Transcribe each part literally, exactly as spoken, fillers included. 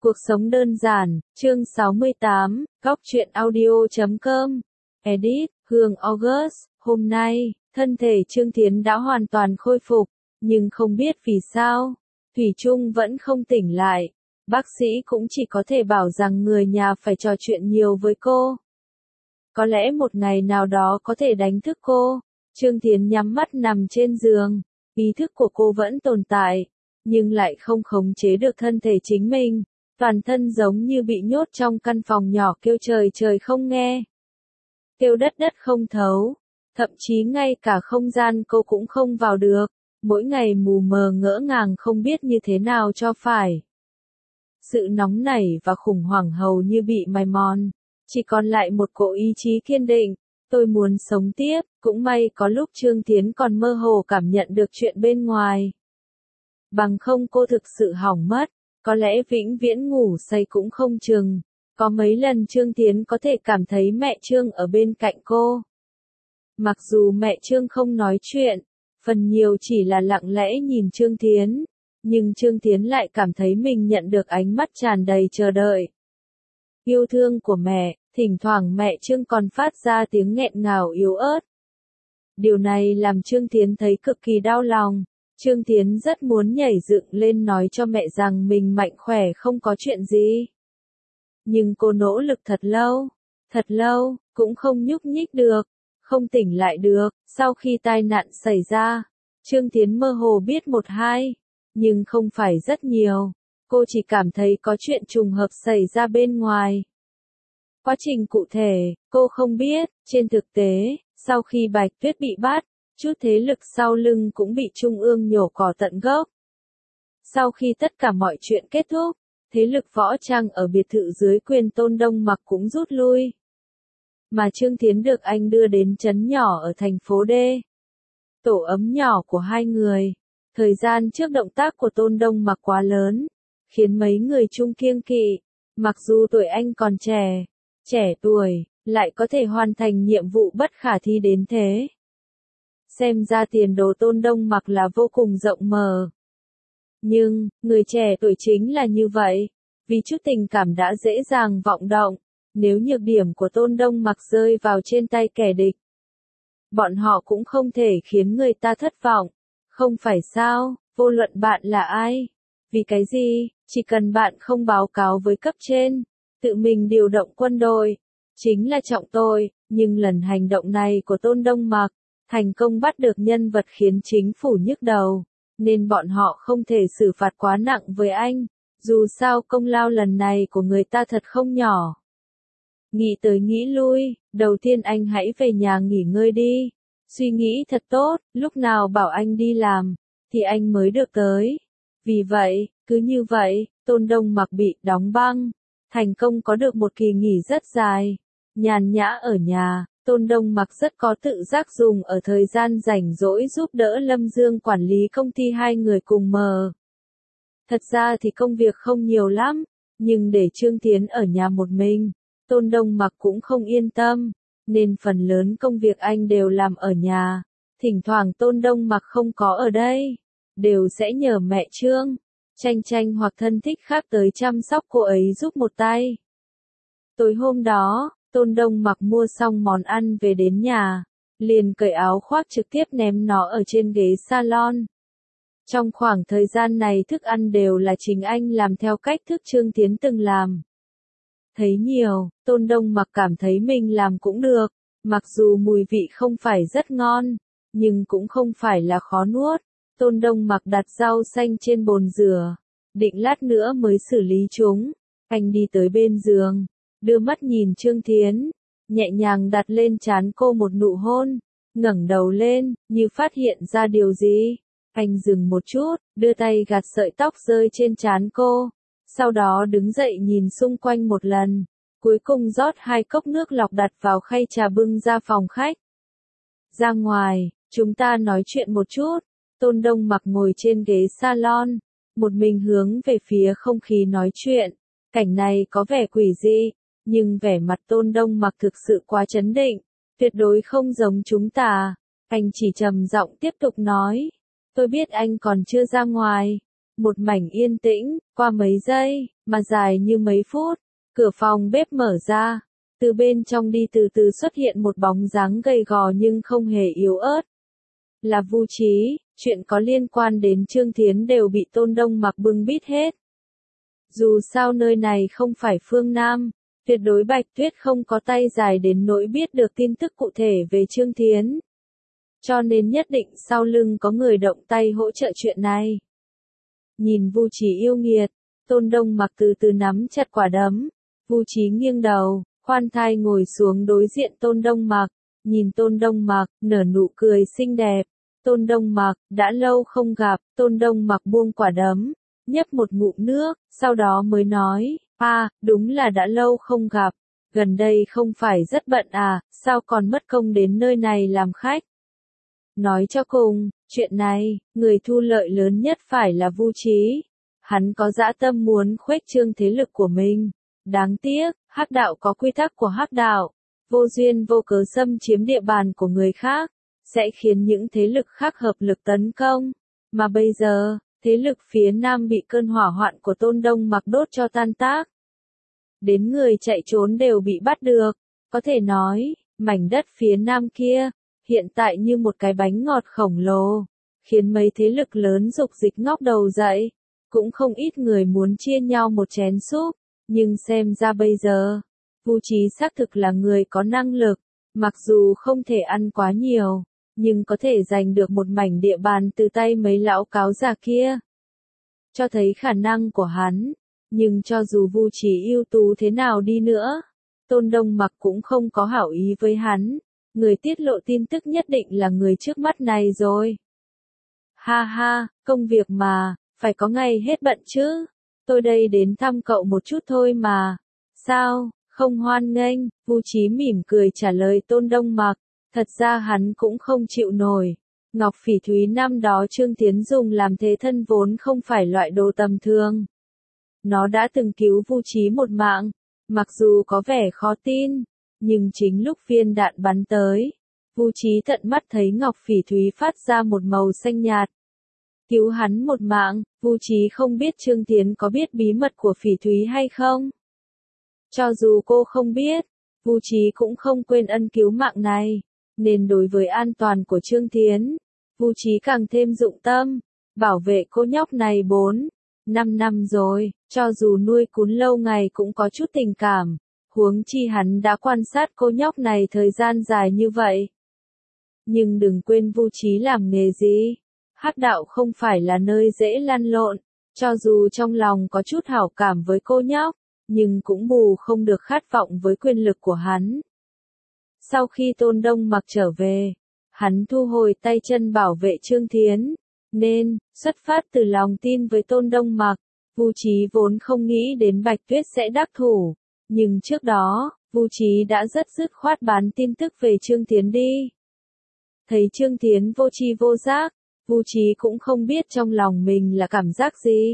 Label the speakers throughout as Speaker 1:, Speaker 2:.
Speaker 1: Cuộc sống đơn giản, chương sáu mươi tám, góc truyện audio chấm com. Edit, Hương August, hôm nay, thân thể Trương Thiến đã hoàn toàn khôi phục, nhưng không biết vì sao, Thủy Chung vẫn không tỉnh lại. Bác sĩ cũng chỉ có thể bảo rằng người nhà phải trò chuyện nhiều với cô. Có lẽ một ngày nào đó có thể đánh thức cô. Trương Thiến nhắm mắt nằm trên giường, ý thức của cô vẫn tồn tại, nhưng lại không khống chế được thân thể chính mình. Toàn thân giống như bị nhốt trong căn phòng nhỏ kêu trời trời không nghe. Kêu đất đất không thấu. Thậm chí ngay cả không gian cô cũng không vào được. Mỗi ngày mù mờ ngỡ ngàng không biết như thế nào cho phải. Sự nóng nảy và khủng hoảng hầu như bị mài mòn. Chỉ còn lại một cỗ ý chí kiên định. Tôi muốn sống tiếp. Cũng may có lúc Trương Thiến còn mơ hồ cảm nhận được chuyện bên ngoài. Bằng không cô thực sự hỏng mất. Có lẽ vĩnh viễn ngủ say cũng không chừng. Có mấy lần Trương Thiến có thể cảm thấy mẹ Trương ở bên cạnh cô. Mặc dù mẹ Trương không nói chuyện, phần nhiều chỉ là lặng lẽ nhìn Trương Thiến, nhưng Trương Thiến lại cảm thấy mình nhận được ánh mắt tràn đầy chờ đợi. Yêu thương của mẹ, thỉnh thoảng mẹ Trương còn phát ra tiếng nghẹn ngào yếu ớt. Điều này làm Trương Thiến thấy cực kỳ đau lòng. Trương Thiến rất muốn nhảy dựng lên nói cho mẹ rằng mình mạnh khỏe không có chuyện gì. Nhưng cô nỗ lực thật lâu, thật lâu, cũng không nhúc nhích được, không tỉnh lại được. Sau khi tai nạn xảy ra, Trương Thiến mơ hồ biết một hai, nhưng không phải rất nhiều. Cô chỉ cảm thấy có chuyện trùng hợp xảy ra bên ngoài. Quá trình cụ thể, cô không biết. Trên thực tế, sau khi Bạch Tuyết bị bắt, chút thế lực sau lưng cũng bị Trung ương nhổ cỏ tận gốc. Sau khi tất cả mọi chuyện kết thúc, thế lực võ trang ở biệt thự dưới quyền Tôn Đông Mặc cũng rút lui. Mà Trương Thiến được anh đưa đến trấn nhỏ ở thành phố D. Tổ ấm nhỏ của hai người. Thời gian trước động tác của Tôn Đông Mặc quá lớn, khiến mấy người chung kiêng kỵ. Mặc dù tuổi anh còn trẻ, trẻ tuổi, lại có thể hoàn thành nhiệm vụ bất khả thi đến thế. Xem ra tiền đồ Tôn Đông Mặc là vô cùng rộng mở. Nhưng, người trẻ tuổi chính là như vậy. Vì chút tình cảm đã dễ dàng vọng động. Nếu nhược điểm của Tôn Đông Mặc rơi vào trên tay kẻ địch, bọn họ cũng không thể khiến người ta thất vọng. Không phải sao, vô luận bạn là ai. Vì cái gì, chỉ cần bạn không báo cáo với cấp trên, tự mình điều động quân đội, chính là trọng tội. Nhưng lần hành động này của Tôn Đông Mặc, thành công bắt được nhân vật khiến chính phủ nhức đầu, nên bọn họ không thể xử phạt quá nặng với anh. Dù sao công lao lần này của người ta thật không nhỏ. Nghĩ tới nghĩ lui, đầu tiên anh hãy về nhà nghỉ ngơi đi. Suy nghĩ thật tốt, lúc nào bảo anh đi làm, thì anh mới được tới. Vì vậy, cứ như vậy, Tôn Đông Mặc bị đóng băng, thành công có được một kỳ nghỉ rất dài, nhàn nhã ở nhà. Tôn Đông Mặc rất có tự giác dùng ở thời gian rảnh rỗi giúp đỡ Lâm Dương quản lý công ty hai người cùng mờ. Thật ra thì công việc không nhiều lắm, nhưng để Trương Thiến ở nhà một mình, Tôn Đông Mặc cũng không yên tâm, nên phần lớn công việc anh đều làm ở nhà. Thỉnh thoảng Tôn Đông Mặc không có ở đây, đều sẽ nhờ mẹ Trương, Tranh Tranh hoặc thân thích khác tới chăm sóc cô ấy giúp một tay. Tối hôm đó, Tôn Đông Mặc mua xong món ăn về đến nhà, liền cởi áo khoác trực tiếp ném nó ở trên ghế salon. Trong khoảng thời gian này thức ăn đều là chính anh làm theo cách thức Trương Thiến từng làm. Thấy nhiều, Tôn Đông Mặc cảm thấy mình làm cũng được, mặc dù mùi vị không phải rất ngon, nhưng cũng không phải là khó nuốt. Tôn Đông Mặc đặt rau xanh trên bồn rửa, định lát nữa mới xử lý chúng. Anh đi tới bên giường, đưa mắt nhìn Trương Thiến, nhẹ nhàng đặt lên trán cô một nụ hôn, ngẩng đầu lên, như phát hiện ra điều gì. Anh dừng một chút, đưa tay gạt sợi tóc rơi trên trán cô, sau đó đứng dậy nhìn xung quanh một lần, cuối cùng rót hai cốc nước lọc đặt vào khay trà bưng ra phòng khách. Ra ngoài, chúng ta nói chuyện một chút. Tôn Đông Mặc ngồi trên ghế salon, một mình hướng về phía không khí nói chuyện. Cảnh này có vẻ quỷ dị, nhưng vẻ mặt Tôn Đông Mặc thực sự quá trấn định, tuyệt đối không giống chúng ta. Anh chỉ trầm giọng tiếp tục nói, tôi biết anh còn chưa ra ngoài. Một mảnh yên tĩnh, qua mấy giây, mà dài như mấy phút. Cửa phòng bếp mở ra, từ bên trong đi từ từ xuất hiện một bóng dáng gầy gò nhưng không hề yếu ớt. Là Vu Chí, chuyện có liên quan đến Trương Thiến đều bị Tôn Đông Mặc bưng bít hết. Dù sao nơi này không phải phương Nam, tuyệt đối Bạch Tuyết không có tay dài đến nỗi biết được tin tức cụ thể về Trương Thiến. Cho nên nhất định sau lưng có người động tay hỗ trợ chuyện này. Nhìn Vu Chí yêu nghiệt, Tôn Đông Mặc từ từ nắm chặt quả đấm. Vu Chí nghiêng đầu, khoan thai ngồi xuống đối diện Tôn Đông Mặc, nhìn Tôn Đông Mặc, nở nụ cười xinh đẹp. Tôn Đông Mặc, đã lâu không gặp, Tôn Đông Mặc buông quả đấm, nhấp một ngụm nước, sau đó mới nói, à, đúng là đã lâu không gặp, gần đây không phải rất bận à, sao còn mất công đến nơi này làm khách. Nói cho cùng, chuyện này, người thu lợi lớn nhất phải là Vu Chí. Hắn có dã tâm muốn khuếch trương thế lực của mình. Đáng tiếc, Hắc đạo có quy tắc của Hắc đạo, vô duyên vô cớ xâm chiếm địa bàn của người khác, sẽ khiến những thế lực khác hợp lực tấn công. Mà bây giờ, thế lực phía Nam bị cơn hỏa hoạn của Tôn Đông Mặc đốt cho tan tác. Đến người chạy trốn đều bị bắt được, có thể nói, mảnh đất phía Nam kia, hiện tại như một cái bánh ngọt khổng lồ, khiến mấy thế lực lớn dục dịch ngóc đầu dậy, cũng không ít người muốn chia nhau một chén súp, nhưng xem ra bây giờ, Vu Chí xác thực là người có năng lực, mặc dù không thể ăn quá nhiều, nhưng có thể giành được một mảnh địa bàn từ tay mấy lão cáo già kia. Cho thấy khả năng của hắn, nhưng cho dù Vu Chí ưu tú thế nào đi nữa, Tôn Đông Mặc cũng không có hảo ý với hắn, người tiết lộ tin tức nhất định là người trước mắt này rồi. Ha ha, công việc mà, phải có ngày hết bận chứ, tôi đây đến thăm cậu một chút thôi mà. Sao, không hoan nghênh, Vu Chí mỉm cười trả lời Tôn Đông Mặc, thật ra hắn cũng không chịu nổi. Ngọc Phỉ Thúy năm đó Trương Thiến dùng làm thế thân vốn không phải loại đồ tầm thường. Nó đã từng cứu Vu Chí một mạng, mặc dù có vẻ khó tin, nhưng chính lúc viên đạn bắn tới, Vu Chí tận mắt thấy Ngọc Phỉ Thúy phát ra một màu xanh nhạt. Cứu hắn một mạng, Vu Chí không biết Trương Thiến có biết bí mật của Phỉ Thúy hay không. Cho dù cô không biết, Vu Chí cũng không quên ân cứu mạng này, nên đối với an toàn của Trương Thiến, Vu Chí càng thêm dụng tâm, bảo vệ cô nhóc này bốn, năm năm rồi, cho dù nuôi cún lâu ngày cũng có chút tình cảm, huống chi hắn đã quan sát cô nhóc này thời gian dài như vậy. Nhưng đừng quên Vu Chí làm nghề gì, Hắc đạo không phải là nơi dễ lăn lộn, cho dù trong lòng có chút hảo cảm với cô nhóc, nhưng cũng bù không được khát vọng với quyền lực của hắn. Sau khi Tôn Đông Mặc trở về, hắn thu hồi tay chân bảo vệ Trương Thiến, nên, xuất phát từ lòng tin với Tôn Đông Mặc, Vu Chí vốn không nghĩ đến Bạch Tuyết sẽ đắc thủ, nhưng trước đó, Vu Chí đã rất dứt khoát bán tin tức về Trương Thiến đi. Thấy Trương Thiến vô tri vô giác, Vu Chí cũng không biết trong lòng mình là cảm giác gì.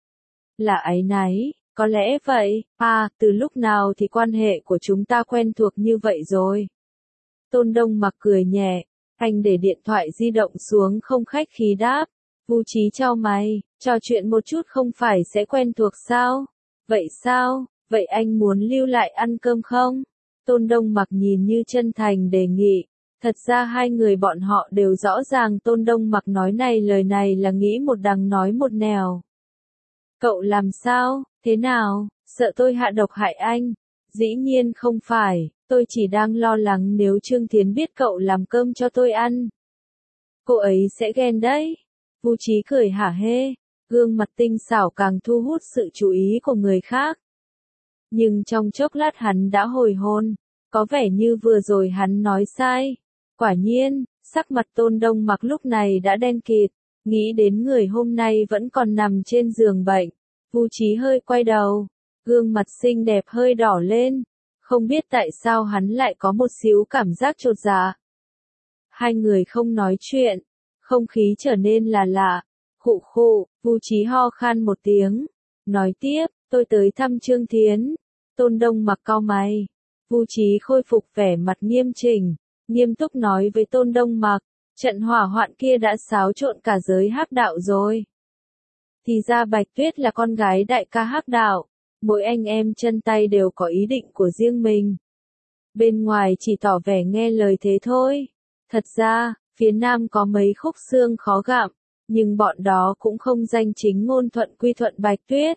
Speaker 1: Là áy náy, có lẽ vậy, à, từ lúc nào thì quan hệ của chúng ta quen thuộc như vậy rồi. Tôn Đông Mặc cười nhẹ, anh để điện thoại di động xuống không khách khí đáp. Vu Chí chau mày, trò chuyện một chút không phải sẽ quen thuộc sao? Vậy sao, vậy anh muốn lưu lại ăn cơm không? Tôn Đông Mặc nhìn như chân thành đề nghị. Thật ra hai người bọn họ đều rõ ràng Tôn Đông Mặc nói này lời này là nghĩ một đằng nói một nẻo. Cậu làm sao, thế nào, sợ tôi hạ độc hại anh? Dĩ nhiên không phải, tôi chỉ đang lo lắng nếu Trương Thiến biết cậu làm cơm cho tôi ăn. Cô ấy sẽ ghen đấy. Vu Chí cười hả hê, gương mặt tinh xảo càng thu hút sự chú ý của người khác. Nhưng trong chốc lát hắn đã hồi hồn, có vẻ như vừa rồi hắn nói sai. Quả nhiên, sắc mặt Tôn Đông Mặc lúc này đã đen kịt, nghĩ đến người hôm nay vẫn còn nằm trên giường bệnh. Vu Chí hơi quay đầu, gương mặt xinh đẹp hơi đỏ lên, không biết tại sao hắn lại có một xíu cảm giác chột dạ. Hai người không nói chuyện, không khí trở nên là lạ, khụ khụ, Vu Chí ho khan một tiếng, nói tiếp, tôi tới thăm Trương Thiến. Tôn Đông Mặc cau mày, Vu Chí khôi phục vẻ mặt nghiêm chỉnh, nghiêm túc nói với Tôn Đông Mặc, trận hỏa hoạn kia đã xáo trộn cả giới Hắc đạo rồi. Thì ra Bạch Tuyết là con gái đại ca Hắc đạo, Mỗi anh em chân tay đều có ý định của riêng mình. Bên ngoài chỉ tỏ vẻ nghe lời thế thôi. Thật ra, phía Nam có mấy khúc xương khó gặm, nhưng bọn đó cũng không danh chính ngôn thuận quy thuận Bạch Tuyết.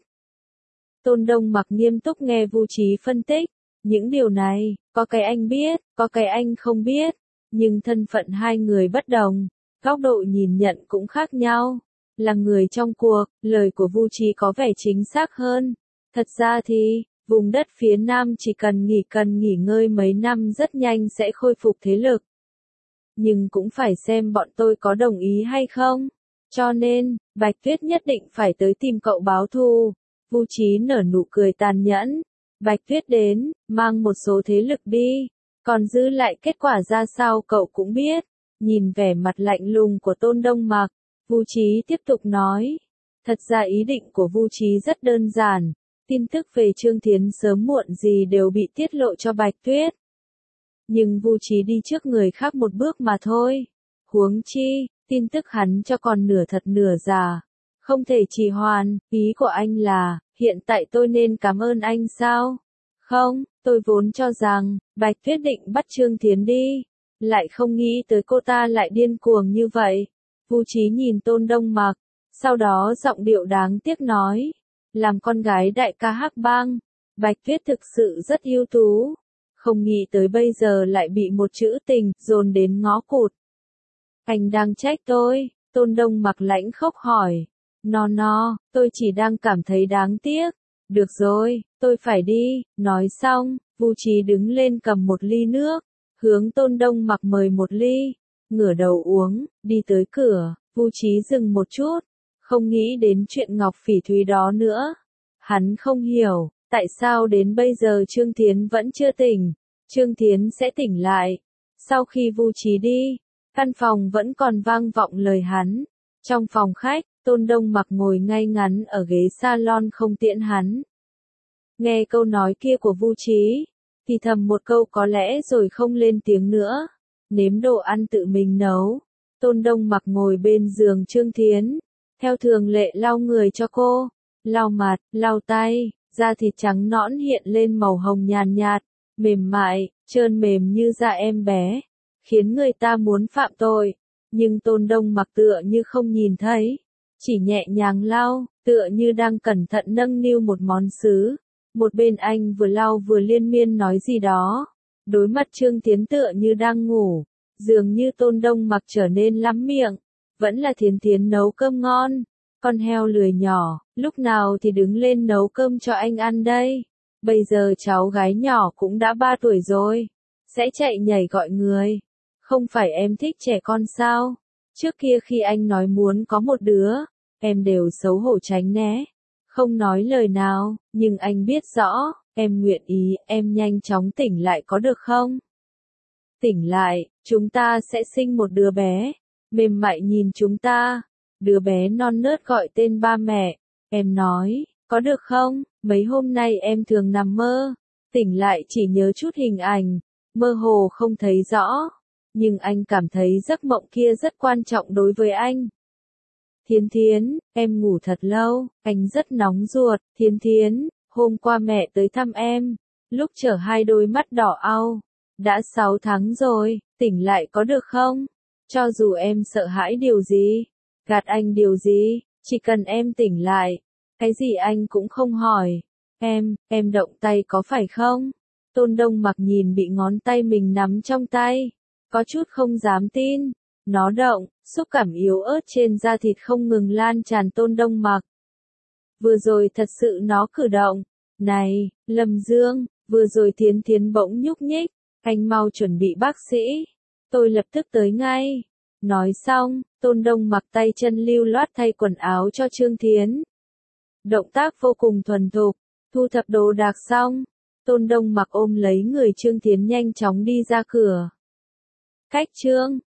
Speaker 1: Tôn Đông Mặc nghiêm túc nghe Vu Chí phân tích. Những điều này, có cái anh biết, có cái anh không biết, nhưng thân phận hai người bất đồng, góc độ nhìn nhận cũng khác nhau. Là người trong cuộc, lời của Vu Chí có vẻ chính xác hơn. Thật ra thì, vùng đất phía Nam chỉ cần nghỉ cần nghỉ ngơi mấy năm rất nhanh sẽ khôi phục thế lực. Nhưng cũng phải xem bọn tôi có đồng ý hay không. Cho nên, Bạch Tuyết nhất định phải tới tìm cậu báo thù. Vu Chí nở nụ cười tàn nhẫn. Bạch Tuyết đến, mang một số thế lực đi. Còn giữ lại kết quả ra sao cậu cũng biết. Nhìn vẻ mặt lạnh lùng của Tôn Đông Mặc, Vu Chí tiếp tục nói. Thật ra ý định của Vu Chí rất đơn giản. Tin tức về Trương Thiến sớm muộn gì đều bị tiết lộ cho Bạch Tuyết. Nhưng Vu Chí đi trước người khác một bước mà thôi. Huống chi, tin tức hắn cho còn nửa thật nửa giả. Không thể trì hoãn, ý của anh là, hiện tại tôi nên cảm ơn anh sao? Không, tôi vốn cho rằng, Bạch Tuyết định bắt Trương Thiến đi. Lại không nghĩ tới cô ta lại điên cuồng như vậy. Vu Chí nhìn Tôn Đông Mặc, sau đó giọng điệu đáng tiếc nói. Làm con gái đại ca Hắc Bang, Bạch Tuyết thực sự rất ưu tú. Không nghĩ tới bây giờ lại bị một chữ tình dồn đến ngõ cụt. Anh đang trách tôi, Tôn Đông Mặc lãnh khốc hỏi. No no, tôi chỉ đang cảm thấy đáng tiếc. Được rồi, tôi phải đi. Nói xong, Vu Chí đứng lên cầm một ly nước, hướng Tôn Đông Mặc mời một ly, ngửa đầu uống, đi tới cửa, Vu Chí dừng một chút, không nghĩ đến chuyện Ngọc Phỉ Thúy đó nữa. Hắn không hiểu, tại sao đến bây giờ Trương Thiến vẫn chưa tỉnh. Trương Thiến sẽ tỉnh lại. Sau khi Vu Chí đi, căn phòng vẫn còn vang vọng lời hắn. Trong phòng khách, Tôn Đông Mặc ngồi ngay ngắn ở ghế salon không tiễn hắn. Nghe câu nói kia của Vu Chí, thì thầm một câu có lẽ rồi không lên tiếng nữa. Nếm đồ ăn tự mình nấu. Tôn Đông Mặc ngồi bên giường Trương Thiến, theo thường lệ lau người cho cô, lau mặt, lau tay, da thịt trắng nõn hiện lên màu hồng nhàn nhạt, mềm mại, trơn mềm như da em bé, khiến người ta muốn phạm tội. Nhưng Tôn Đông Mặc tựa như không nhìn thấy, chỉ nhẹ nhàng lau, tựa như đang cẩn thận nâng niu một món sứ. Một bên anh vừa lau vừa liên miên nói gì đó. Đối mặt Trương Thiến tựa như đang ngủ, dường như Tôn Đông Mặc trở nên lắm miệng. Vẫn là Thiến Thiến nấu cơm ngon. Con heo lười nhỏ, lúc nào thì đứng lên nấu cơm cho anh ăn đây. Bây giờ cháu gái nhỏ cũng đã ba tuổi rồi, sẽ chạy nhảy gọi người. Không phải em thích trẻ con sao? Trước kia khi anh nói muốn có một đứa, em đều xấu hổ tránh né, không nói lời nào, nhưng anh biết rõ, em nguyện ý, em nhanh chóng tỉnh lại có được không? Tỉnh lại, chúng ta sẽ sinh một đứa bé, mềm mại nhìn chúng ta, đứa bé non nớt gọi tên ba mẹ, em nói, có được không? Mấy hôm nay em thường nằm mơ, tỉnh lại chỉ nhớ chút hình ảnh, mơ hồ không thấy rõ, nhưng anh cảm thấy giấc mộng kia rất quan trọng đối với anh. Thiến Thiến, em ngủ thật lâu, anh rất nóng ruột. Thiến Thiến, hôm qua mẹ tới thăm em, lúc chở hai đôi mắt đỏ au. Đã sáu tháng rồi, tỉnh lại có được không? Cho dù em sợ hãi điều gì, gạt anh điều gì, chỉ cần em tỉnh lại, cái gì anh cũng không hỏi. Em, em động tay có phải không? Tôn Đông Mặc nhìn bị ngón tay mình nắm trong tay, có chút không dám tin. Nó động, xúc cảm yếu ớt trên da thịt không ngừng lan tràn Tôn Đông Mặc. Vừa rồi thật sự nó cử động. Này, Lâm Dương, vừa rồi Thiến Thiến bỗng nhúc nhích, anh mau chuẩn bị bác sĩ. Tôi lập tức tới ngay. Nói xong, Tôn Đông Mặc tay chân lưu loát thay quần áo cho Trương Thiến. Động tác vô cùng thuần thục, thu thập đồ đạc xong, Tôn Đông Mặc ôm lấy người Trương Thiến nhanh chóng đi ra cửa. Cách Trương